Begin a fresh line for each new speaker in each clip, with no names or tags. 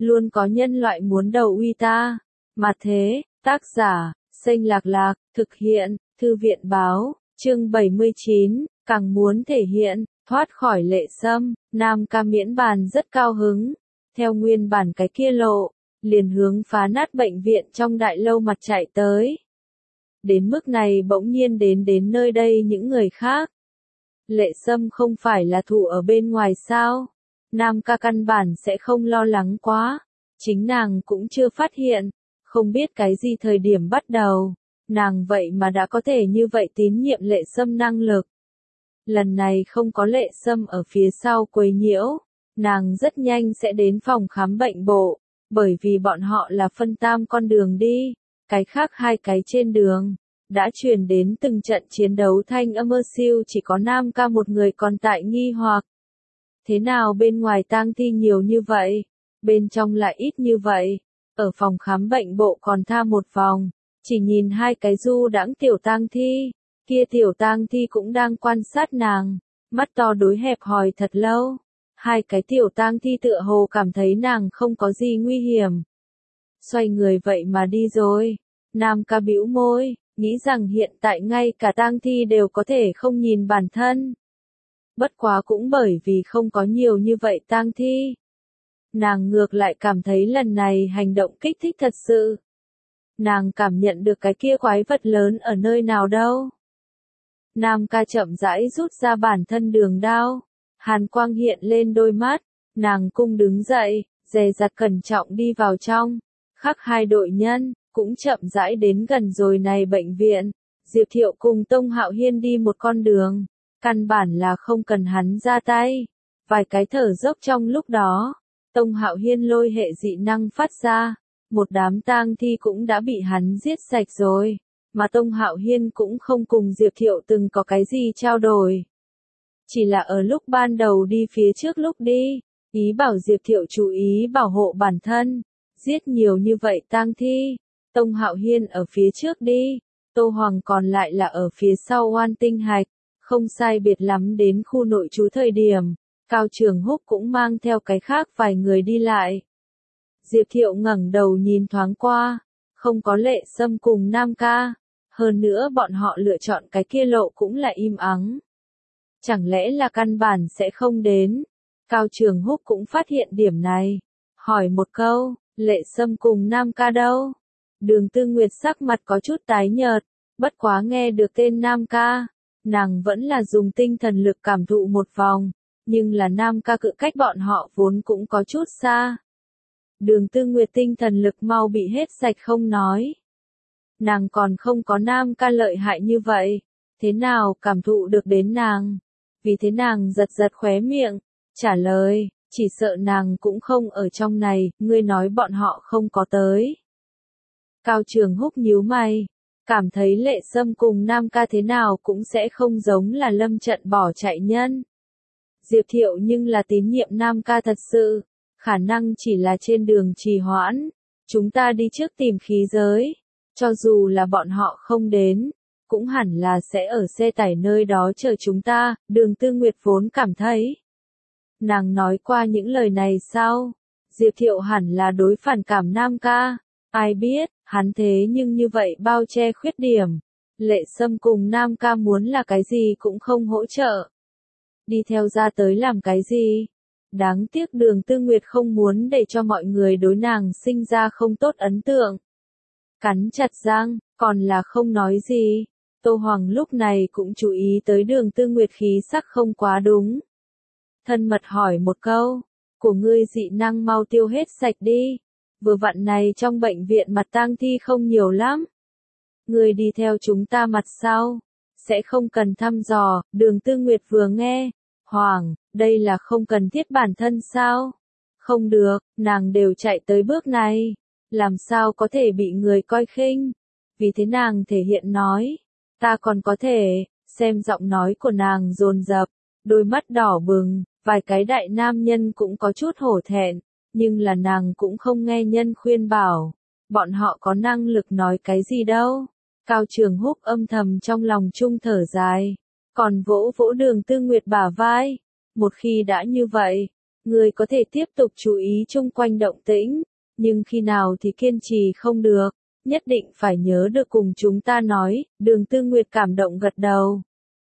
luôn có nhân loại muốn đầu uy ta. Mà thế, tác giả, Xanh Lạc Lạc, thực hiện, Thư viện Báo, chương 79, càng muốn thể hiện, thoát khỏi lệ sâm, Nam Ca miễn bàn rất cao hứng, theo nguyên bản cái kia lộ, liền hướng phá nát bệnh viện trong đại lâu mặt chạy tới. Đến mức này bỗng nhiên đến nơi đây những người khác. Lệ sâm không phải là thủ ở bên ngoài sao? Nam Ca căn bản sẽ không lo lắng quá. Chính nàng cũng chưa phát hiện. Không biết cái gì thời điểm bắt đầu. Nàng vậy mà đã có thể như vậy tín nhiệm lệ sâm năng lực. Lần này không có lệ sâm ở phía sau quấy nhiễu. Nàng rất nhanh sẽ đến phòng khám bệnh bộ. Bởi vì bọn họ là phân tam con đường đi. Cái khác hai cái trên đường. Đã truyền đến từng trận chiến đấu thanh âm siêu chỉ có Nam Ca một người còn tại nghi hoặc. Thế nào bên ngoài tang thi nhiều như vậy, bên trong lại ít như vậy, ở phòng khám bệnh bộ còn tha một vòng, chỉ nhìn hai cái du đãng tiểu tang thi, kia tiểu tang thi cũng đang quan sát nàng, mắt to đối hẹp hòi thật lâu, hai cái tiểu tang thi tựa hồ cảm thấy nàng không có gì nguy hiểm. Xoay người vậy mà đi rồi, Nam Ca bĩu môi. Nghĩ rằng hiện tại ngay cả tang thi đều có thể không nhìn bản thân. Bất quá cũng bởi vì không có nhiều như vậy tang thi. Nàng ngược lại cảm thấy lần này hành động kích thích thật sự. Nàng cảm nhận được cái kia quái vật lớn ở nơi nào đâu. Nam Ca chậm rãi rút ra bản thân đường đao. Hàn quang hiện lên đôi mắt. Nàng cung đứng dậy, dè dặt cẩn trọng đi vào trong. Khắc hai đội nhân. Cũng chậm rãi đến gần rồi này bệnh viện, Diệp Thiệu cùng Tông Hạo Hiên đi một con đường, căn bản là không cần hắn ra tay, vài cái thở dốc trong lúc đó, Tông Hạo Hiên lôi hệ dị năng phát ra, một đám tang thi cũng đã bị hắn giết sạch rồi, mà Tông Hạo Hiên cũng không cùng Diệp Thiệu từng có cái gì trao đổi. Chỉ là ở lúc ban đầu đi phía trước lúc đi, ý bảo Diệp Thiệu chú ý bảo hộ bản thân, giết nhiều như vậy tang thi. Tông Hạo Hiên ở phía trước đi, Tô Hoàng còn lại là ở phía sau Oan Tinh Hạch, không sai biệt lắm đến khu nội trú thời điểm, Cao Trường Húc cũng mang theo cái khác vài người đi lại. Diệp Thiệu ngẩng đầu nhìn thoáng qua, không có lệ sâm cùng Nam Ca, hơn nữa bọn họ lựa chọn cái kia lộ cũng là im ắng. Chẳng lẽ là căn bản sẽ không đến? Cao Trường Húc cũng phát hiện điểm này, hỏi một câu, lệ sâm cùng Nam Ca đâu? Đường Tư Nguyệt sắc mặt có chút tái nhợt, bất quá nghe được tên Nam Ca, nàng vẫn là dùng tinh thần lực cảm thụ một vòng, nhưng là Nam Ca cự cách bọn họ vốn cũng có chút xa. Đường Tư Nguyệt tinh thần lực mau bị hết sạch không nói. Nàng còn không có Nam Ca lợi hại như vậy, thế nào cảm thụ được đến nàng? Vì thế nàng giật giật khóe miệng, trả lời, chỉ sợ nàng cũng không ở trong này, ngươi nói bọn họ không có tới. Cao Trường Húc nhíu mày, cảm thấy lệ sâm cùng Nam Ca thế nào cũng sẽ không giống là lâm trận bỏ chạy nhân. Diệp Thiệu nhưng là tín nhiệm Nam Ca thật sự, khả năng chỉ là trên đường trì hoãn, chúng ta đi trước tìm khí giới, cho dù là bọn họ không đến, cũng hẳn là sẽ ở xe tải nơi đó chờ chúng ta, Đường Tư Nguyệt vốn cảm thấy. Nàng nói qua những lời này sao? Diệp Thiệu hẳn là đối phản cảm Nam Ca, ai biết. Hắn thế nhưng như vậy bao che khuyết điểm. Lệ Sâm cùng Nam Ca muốn là cái gì cũng không hỗ trợ. Đi theo ra tới làm cái gì? Đáng tiếc Đường Tư Nguyệt không muốn để cho mọi người đối nàng sinh ra không tốt ấn tượng. Cắn chặt răng, còn là không nói gì. Tô Hoàng lúc này cũng chú ý tới Đường Tư Nguyệt khí sắc không quá đúng. Thân mật hỏi một câu, của ngươi dị năng mau tiêu hết sạch đi. Vừa vặn này trong bệnh viện mặt tang thi không nhiều lắm. Người đi theo chúng ta mặt sau. Sẽ không cần thăm dò, Đường Tư Nguyệt vừa nghe. Hoàng, đây là không cần thiết bản thân sao? Không được, nàng đều chạy tới bước này. Làm sao có thể bị người coi khinh? Vì thế nàng thể hiện nói. Ta còn có thể, xem giọng nói của nàng dồn dập, đôi mắt đỏ bừng, vài cái đại nam nhân cũng có chút hổ thẹn. Nhưng là nàng cũng không nghe nhân khuyên bảo, bọn họ có năng lực nói cái gì đâu. Cao Trường Húc âm thầm trong lòng chung thở dài, còn vỗ vỗ Đường Tư Nguyệt bả vai. Một khi đã như vậy, Ngươi có thể tiếp tục chú ý chung quanh động tĩnh, nhưng khi nào thì kiên trì không được, nhất định phải nhớ được cùng chúng ta nói, Đường Tư Nguyệt cảm động gật đầu.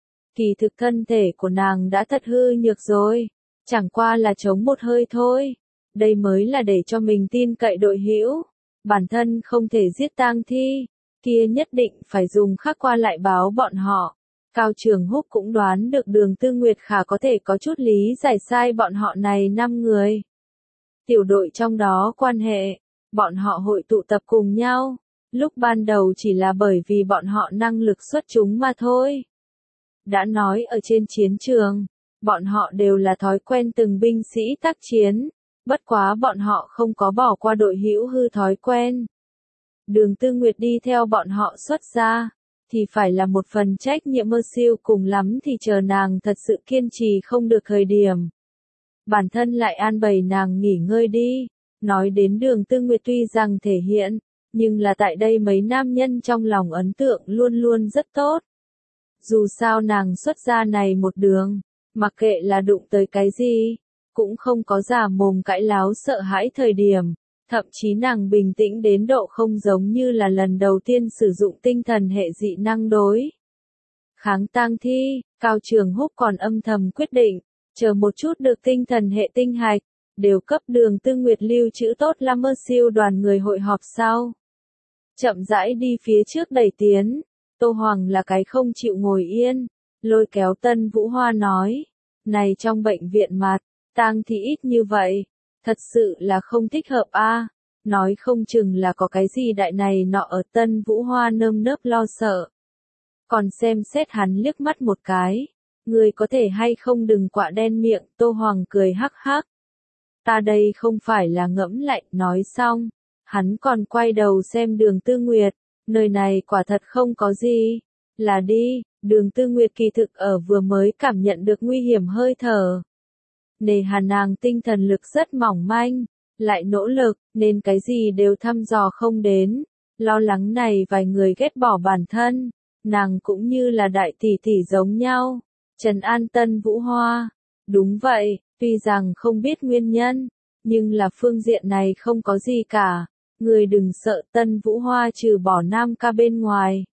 Kỳ thực thân thể của nàng đã thật hư nhược rồi, chẳng qua là chống một hơi thôi. Đây mới là để cho mình tin cậy đội hữu, bản thân không thể giết tang thi, kia nhất định phải dùng khắc qua lại báo bọn họ. Cao Trường Húc cũng đoán được Đường Tư Nguyệt khả có thể có chút lý giải sai bọn họ này 5 người. Tiểu đội trong đó quan hệ, bọn họ hội tụ tập cùng nhau, lúc ban đầu chỉ là bởi vì bọn họ năng lực xuất chúng mà thôi. Đã nói ở trên chiến trường, bọn họ đều là thói quen từng binh sĩ tác chiến, bất quá bọn họ không có bỏ qua đội hữu hư thói quen. Đường Tư Nguyệt đi theo bọn họ xuất ra, thì phải là một phần trách nhiệm mơ siêu, cùng lắm thì chờ nàng thật sự kiên trì không được thời điểm. Bản thân lại an bày nàng nghỉ ngơi đi. Nói đến Đường Tư Nguyệt tuy rằng thể hiện, nhưng là tại đây mấy nam nhân trong lòng ấn tượng luôn luôn rất tốt. Dù sao nàng xuất gia này một đường, mặc kệ là đụng tới cái gì, cũng không có giả mồm cãi láo sợ hãi thời điểm, thậm chí nàng bình tĩnh đến độ không giống như là lần đầu tiên sử dụng tinh thần hệ dị năng đối kháng tang thi. Cao Trường Húc còn âm thầm quyết định, chờ một chút được tinh thần hệ tinh hạch, đều cấp Đường Tư Nguyệt lưu trữ tốt là mơ siêu đoàn người hội họp sau. Chậm rãi đi phía trước đẩy tiến, Tô Hoàng là cái không chịu ngồi yên, lôi kéo Tân Vũ Hoa nói, này trong bệnh viện mặt, tang thi ít như vậy, thật sự là không thích hợp a. Nói không chừng là có cái gì đại này nọ ở. Tân Vũ Hoa nơm nớp lo sợ. Còn xem xét hắn liếc mắt một cái, người có thể hay không đừng quạ đen miệng. Tô Hoàng cười hắc hắc. Ta đây không phải là ngẫm lại. Nói xong, hắn còn quay đầu xem Đường Tư Nguyệt, nơi này quả thật không có gì, là đi. Đường Tư Nguyệt kỳ thực ở vừa mới cảm nhận được nguy hiểm hơi thở. Nề hà nàng tinh thần lực rất mỏng manh, lại nỗ lực, nên cái gì đều thăm dò không đến. Lo lắng này vài người ghét bỏ bản thân, nàng cũng như là đại tỷ tỷ giống nhau. Trấn an Tân Vũ Hoa. Đúng vậy, tuy rằng không biết nguyên nhân, nhưng là phương diện này không có gì cả. Người đừng sợ. Tân Vũ Hoa trừ bỏ Nam ca bên ngoài,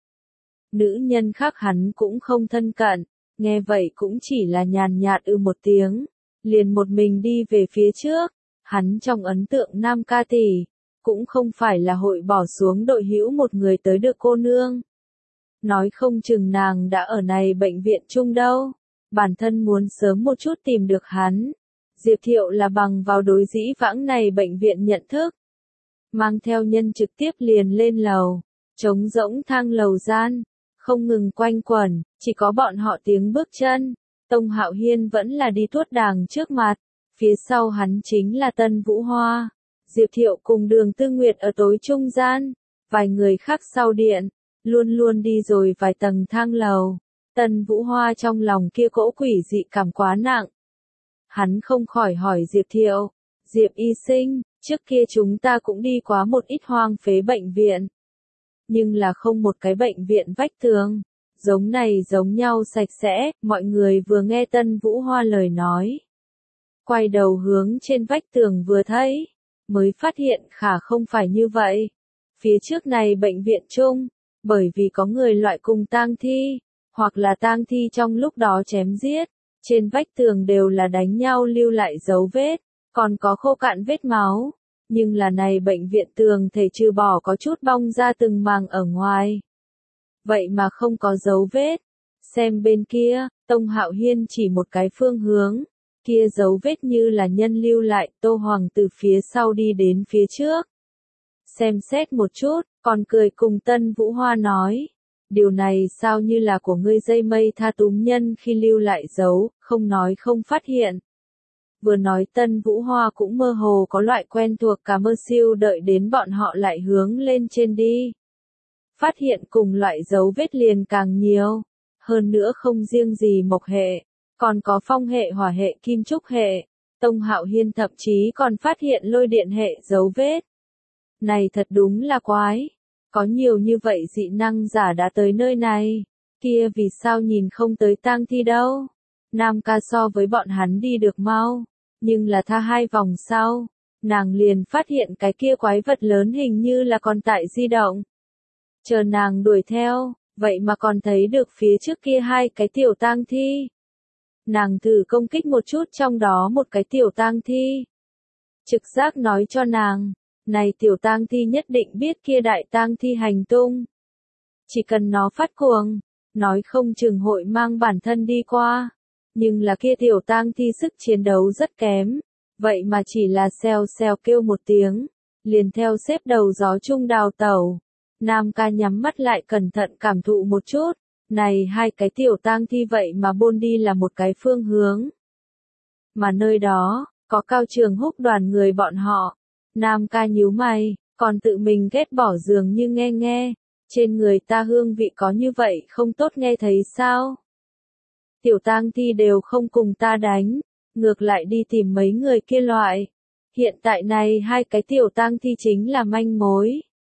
nữ nhân khác hắn cũng không thân cận, nghe vậy cũng chỉ là nhàn nhạt một tiếng, liền một mình đi về phía trước. Hắn trong ấn tượng Nam ca tỷ, cũng không phải là hội bỏ xuống đội hữu một người tới được cô nương. Nói không chừng nàng đã ở này bệnh viện chung đâu, bản thân muốn sớm một chút tìm được hắn. Diệp Thiệu là bằng vào đối dĩ vãng này bệnh viện nhận thức, mang theo nhân trực tiếp liền lên lầu, trống rỗng thang lầu gian, không ngừng quanh quẩn, chỉ có bọn họ tiếng bước chân. Tông Hạo Hiên vẫn là đi tuốt đàng trước mặt, phía sau hắn chính là Tân Vũ Hoa, Diệp Thiệu cùng Đường Tư Nguyệt ở tối trung gian, vài người khác sau điện, luôn luôn đi rồi vài tầng thang lầu. Tân Vũ Hoa trong lòng kia cỗ quỷ dị cảm quá nặng. Hắn không khỏi hỏi Diệp Thiệu, Diệp y sinh, trước kia chúng ta cũng đi quá một ít hoang phế bệnh viện, nhưng là không một cái bệnh viện vách tường giống này giống nhau sạch sẽ. Mọi người vừa nghe Tân Vũ Hoa lời nói, quay đầu hướng trên vách tường vừa thấy, mới phát hiện khả không phải như vậy. Phía trước này bệnh viện chung, bởi vì có người loại cùng tang thi, hoặc là tang thi trong lúc đó chém giết, trên vách tường đều là đánh nhau lưu lại dấu vết, còn có khô cạn vết máu. Nhưng là này bệnh viện tường thể trừ bỏ có chút bong ra từng màng ở ngoài, vậy mà không có dấu vết. Xem bên kia, Tông Hạo Hiên chỉ một cái phương hướng, kia dấu vết như là nhân lưu lại. Tô Hoàng từ phía sau đi đến phía trước, xem xét một chút, còn cười cùng Tân Vũ Hoa nói, điều này sao như là của ngươi dây mây tha túm nhân khi lưu lại dấu, không nói không phát hiện. Vừa nói Tân Vũ Hoa cũng mơ hồ có loại quen thuộc cả mơ siêu. Đợi đến bọn họ lại hướng lên trên đi, phát hiện cùng loại dấu vết liền càng nhiều, hơn nữa không riêng gì mộc hệ, còn có phong hệ, hỏa hệ, kim trúc hệ. Tông Hạo Hiên thậm chí còn phát hiện lôi điện hệ dấu vết. Này thật đúng là quái, có nhiều như vậy dị năng giả đã tới nơi này, kia vì sao nhìn không tới tang thi đâu. Nam ca so với bọn hắn đi được mau, Nhưng là tha 2 vòng sau, nàng liền phát hiện cái kia quái vật lớn hình như là còn tại di động. Chờ nàng đuổi theo, vậy mà còn thấy được phía trước kia 2 cái tiểu tang thi. Nàng thử công kích một chút trong đó một cái tiểu tang thi. Trực giác nói cho nàng, này tiểu tang thi nhất định biết kia đại tang thi hành tung. Chỉ cần nó phát cuồng, nói không chừng hội mang bản thân đi qua. Nhưng là kia tiểu tang thi sức chiến đấu rất kém, vậy mà chỉ là xèo xèo kêu một tiếng, liền theo xếp đầu gió chung đào tẩu. Nam ca nhắm mắt lại cẩn thận cảm thụ một chút, này 2 cái tiểu tang thi vậy mà bôn đi là một cái phương hướng. Mà nơi đó, có Cao Trường Húc đoàn người bọn họ. Nam ca nhíu mày, còn tự mình ghét bỏ dường như nghe, trên người ta hương vị có như vậy không tốt nghe thấy sao? Tiểu tang thi đều không cùng ta đánh, ngược lại đi tìm mấy người kia loại. Hiện tại này 2 cái tiểu tang thi chính là manh mối.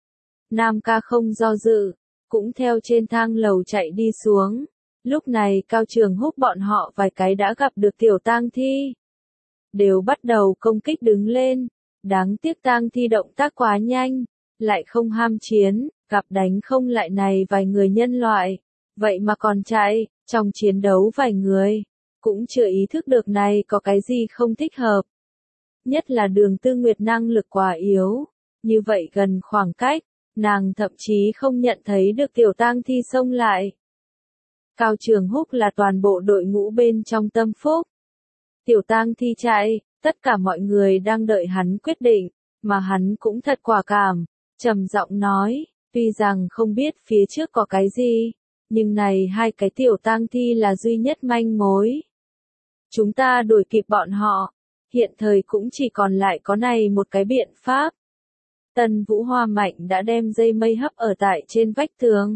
Nam ca không do dự, cũng theo trên thang lầu chạy đi xuống. Lúc này Cao Trường Húc bọn họ vài cái đã gặp được tiểu tang thi. Đều bắt đầu công kích đứng lên. Đáng tiếc tang thi động tác quá nhanh, lại không ham chiến, gặp đánh không lại này vài người nhân loại. Vậy mà còn chạy, trong chiến đấu vài người, cũng chưa ý thức được này có cái gì không thích hợp. Nhất là Đường Tư Nguyệt năng lực quá yếu, như vậy gần khoảng cách, nàng thậm chí không nhận thấy được tiểu tang thi xông lại. Cao Trường Húc là toàn bộ đội ngũ bên trong tâm phúc. Tiểu tang thi chạy, tất cả mọi người đang đợi hắn quyết định, mà hắn cũng thật quả cảm, trầm giọng nói, tuy rằng không biết phía trước có cái gì, nhưng này 2 cái tiểu tang thi là duy nhất manh mối. Chúng ta đuổi kịp bọn họ, hiện thời cũng chỉ còn lại có này một cái biện pháp. Tân Vũ Hoa Mạnh đã đem dây mây hấp ở tại trên vách tường.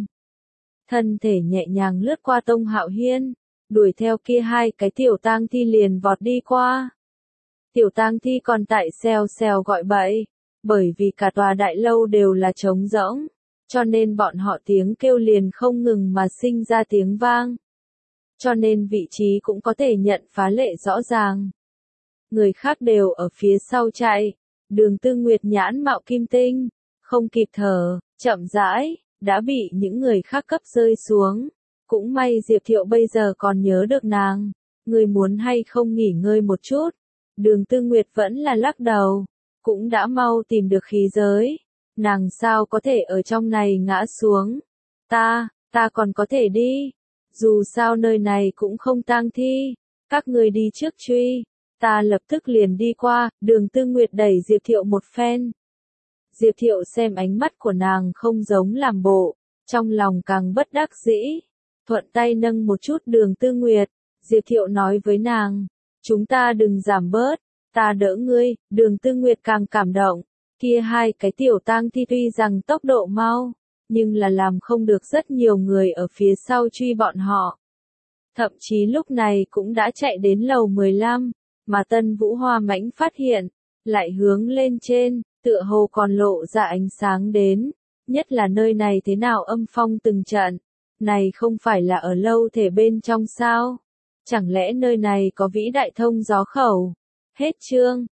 Thân thể nhẹ nhàng lướt qua Tông Hạo Hiên, đuổi theo kia 2 cái tiểu tang thi liền vọt đi qua. Tiểu tang thi còn tại xèo xèo gọi bậy, bởi vì cả tòa đại lâu đều là trống rỗng, cho nên bọn họ tiếng kêu liền không ngừng mà sinh ra tiếng vang. Cho nên vị trí cũng có thể nhận phá lệ rõ ràng. Người khác đều ở phía sau chạy, Đường Tư Nguyệt nhãn mạo kim tinh, không kịp thở, chậm rãi, đã bị những người khác cấp rơi xuống. Cũng may Diệp Thiệu bây giờ còn nhớ được nàng, người muốn hay không nghỉ ngơi một chút. Đường Tư Nguyệt vẫn là lắc đầu, cũng đã mau tìm được khí giới. Nàng sao có thể ở trong này ngã xuống. Ta còn có thể đi. Dù sao nơi này cũng không tang thi. Các người đi trước truy. Ta lập tức liền đi qua. Đường Tư Nguyệt đẩy Diệp Thiệu một phen. Diệp Thiệu xem ánh mắt của nàng không giống làm bộ. Trong lòng càng bất đắc dĩ. Thuận tay nâng một chút Đường Tư Nguyệt. Diệp Thiệu nói với nàng. Chúng ta đừng giảm bớt. Ta đỡ ngươi. Đường Tư Nguyệt càng cảm động. Kia 2 cái tiểu tang thi tuy rằng tốc độ mau, nhưng là làm không được rất nhiều người ở phía sau truy bọn họ. Thậm chí lúc này cũng đã chạy đến lầu 15, mà Tân Vũ Hoa Mãnh phát hiện, lại hướng lên trên, tựa hồ còn lộ ra ánh sáng đến, nhất là nơi này thế nào âm phong từng trận, này không phải là ở lâu thể bên trong sao? Chẳng lẽ nơi này có vĩ đại thông gió khẩu? Hết chương.